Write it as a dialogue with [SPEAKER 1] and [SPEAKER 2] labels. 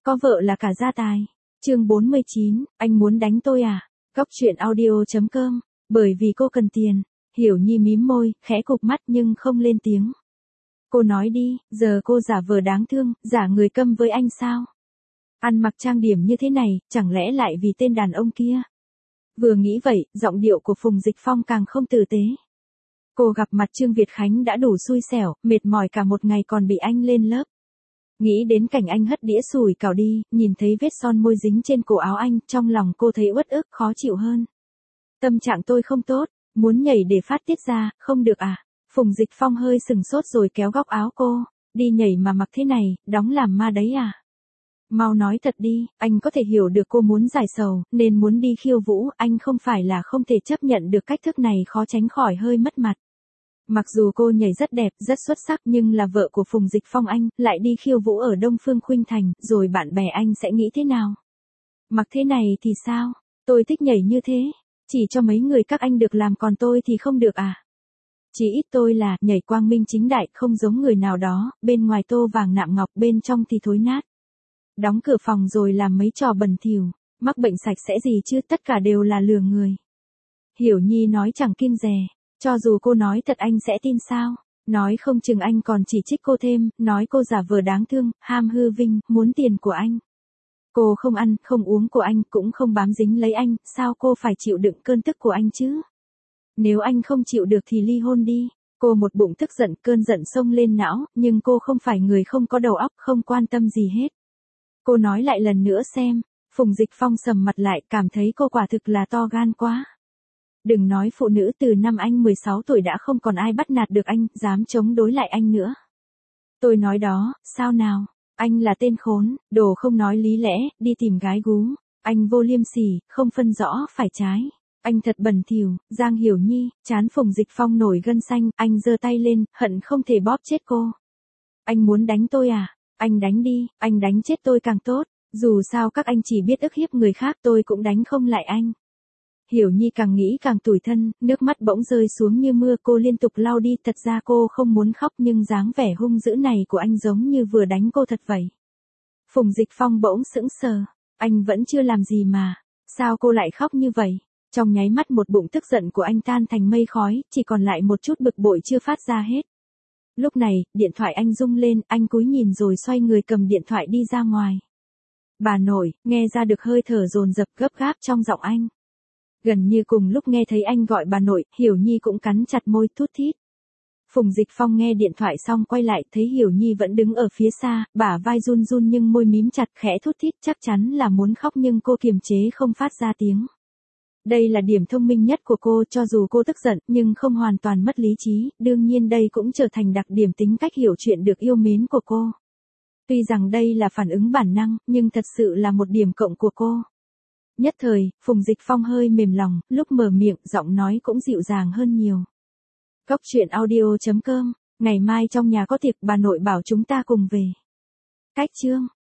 [SPEAKER 1] có vợ là cả gia tài. Chương 49, anh muốn đánh tôi à? Góc truyện audio.com, bởi vì cô cần tiền. Hiểu Nhi mím môi, khẽ cụp mắt nhưng không lên tiếng. Cô nói đi, giờ cô giả vờ đáng thương, giả người câm với anh sao? Ăn mặc trang điểm như thế này, chẳng lẽ lại vì tên đàn ông kia? Vừa nghĩ vậy, giọng điệu của Phùng Dịch Phong càng không tử tế. Cô gặp mặt Trương Việt Khánh đã đủ xui xẻo, mệt mỏi cả một ngày còn bị anh lên lớp. Nghĩ đến cảnh anh hất đĩa sủi cảo đi, nhìn thấy vết son môi dính trên cổ áo anh, trong lòng cô thấy uất ức khó chịu hơn. Tâm trạng tôi không tốt, muốn nhảy để phát tiết ra, không được à? Phùng Dịch Phong hơi sừng sốt rồi kéo góc áo cô, đi nhảy mà mặc thế này, đóng làm ma đấy à? Mau nói thật đi, anh có thể hiểu được cô muốn giải sầu, nên muốn đi khiêu vũ, anh không phải là không thể chấp nhận được cách thức này khó tránh khỏi hơi mất mặt. Mặc dù cô nhảy rất đẹp, rất xuất sắc nhưng là vợ của Phùng Dịch Phong anh, lại đi khiêu vũ ở Đông Phương Khuynh Thành, rồi bạn bè anh sẽ nghĩ thế nào? Mặc thế này thì sao? Tôi thích nhảy như thế, chỉ cho mấy người các anh được làm còn tôi thì không được à? Chỉ ít tôi là nhảy quang minh chính đại, không giống người nào đó, bên ngoài tô vàng nạm ngọc, bên trong thì thối nát. Đóng cửa phòng rồi làm mấy trò bẩn thỉu, mắc bệnh sạch sẽ gì chứ, tất cả đều là lừa người. Hiểu Nhi nói chẳng kiêng dè, cho dù cô nói thật anh sẽ tin sao? Nói không chừng anh còn chỉ trích cô thêm, nói cô giả vờ đáng thương, ham hư vinh, muốn tiền của anh. Cô không ăn, không uống của anh, cũng không bám dính lấy anh, sao cô phải chịu đựng cơn tức của anh chứ? Nếu anh không chịu được thì ly hôn đi. Cô một bụng tức giận, cơn giận xông lên não, nhưng cô không phải người không có đầu óc, không quan tâm gì hết. Cô nói lại lần nữa xem. Phùng Dịch Phong sầm mặt lại, cảm thấy cô quả thực là to gan quá. Đừng nói phụ nữ, từ năm anh 16 tuổi đã không còn ai bắt nạt được anh, dám chống đối lại anh nữa. Tôi nói đó, sao nào? Anh là tên khốn, đồ không nói lý lẽ, đi tìm gái gú. Anh vô liêm sỉ, không phân rõ phải trái. Anh thật bẩn thỉu. Giang Hiểu Nhi, trán Phùng Dịch Phong nổi gân xanh, anh giơ tay lên, hận không thể bóp chết cô. Anh muốn đánh tôi à? Anh đánh đi, anh đánh chết tôi càng tốt. Dù sao các anh chỉ biết ức hiếp người khác, tôi cũng đánh không lại anh. Hiểu Nhi càng nghĩ càng tủi thân, nước mắt bỗng rơi xuống như mưa, cô liên tục lau đi, thật ra cô không muốn khóc nhưng dáng vẻ hung dữ này của anh giống như vừa đánh cô thật vậy. Phùng Dịch Phong bỗng sững sờ, anh vẫn chưa làm gì mà, sao cô lại khóc như vậy? Trong nháy mắt một bụng tức giận của anh tan thành mây khói, chỉ còn lại một chút bực bội chưa phát ra hết. Lúc này, điện thoại anh rung lên, anh cúi nhìn rồi xoay người cầm điện thoại đi ra ngoài. Bà nội, nghe ra được hơi thở dồn dập gấp gáp trong giọng anh. Gần như cùng lúc nghe thấy anh gọi bà nội, Hiểu Nhi cũng cắn chặt môi thút thít. Phùng Dịch Phong nghe điện thoại xong quay lại, thấy Hiểu Nhi vẫn đứng ở phía xa, bả vai run run nhưng môi mím chặt, khẽ thút thít, chắc chắn là muốn khóc nhưng cô kiềm chế không phát ra tiếng. Đây là điểm thông minh nhất của cô, cho dù cô tức giận nhưng không hoàn toàn mất lý trí, đương nhiên đây cũng trở thành đặc điểm tính cách hiểu chuyện được yêu mến của cô. Tuy rằng đây là phản ứng bản năng, nhưng thật sự là một điểm cộng của cô. Nhất thời, Phùng Dịch Phong hơi mềm lòng, lúc mở miệng, giọng nói cũng dịu dàng hơn nhiều. Góc truyện audio.com, ngày mai trong nhà có tiệc, bà nội bảo chúng ta cùng về. Cách chương.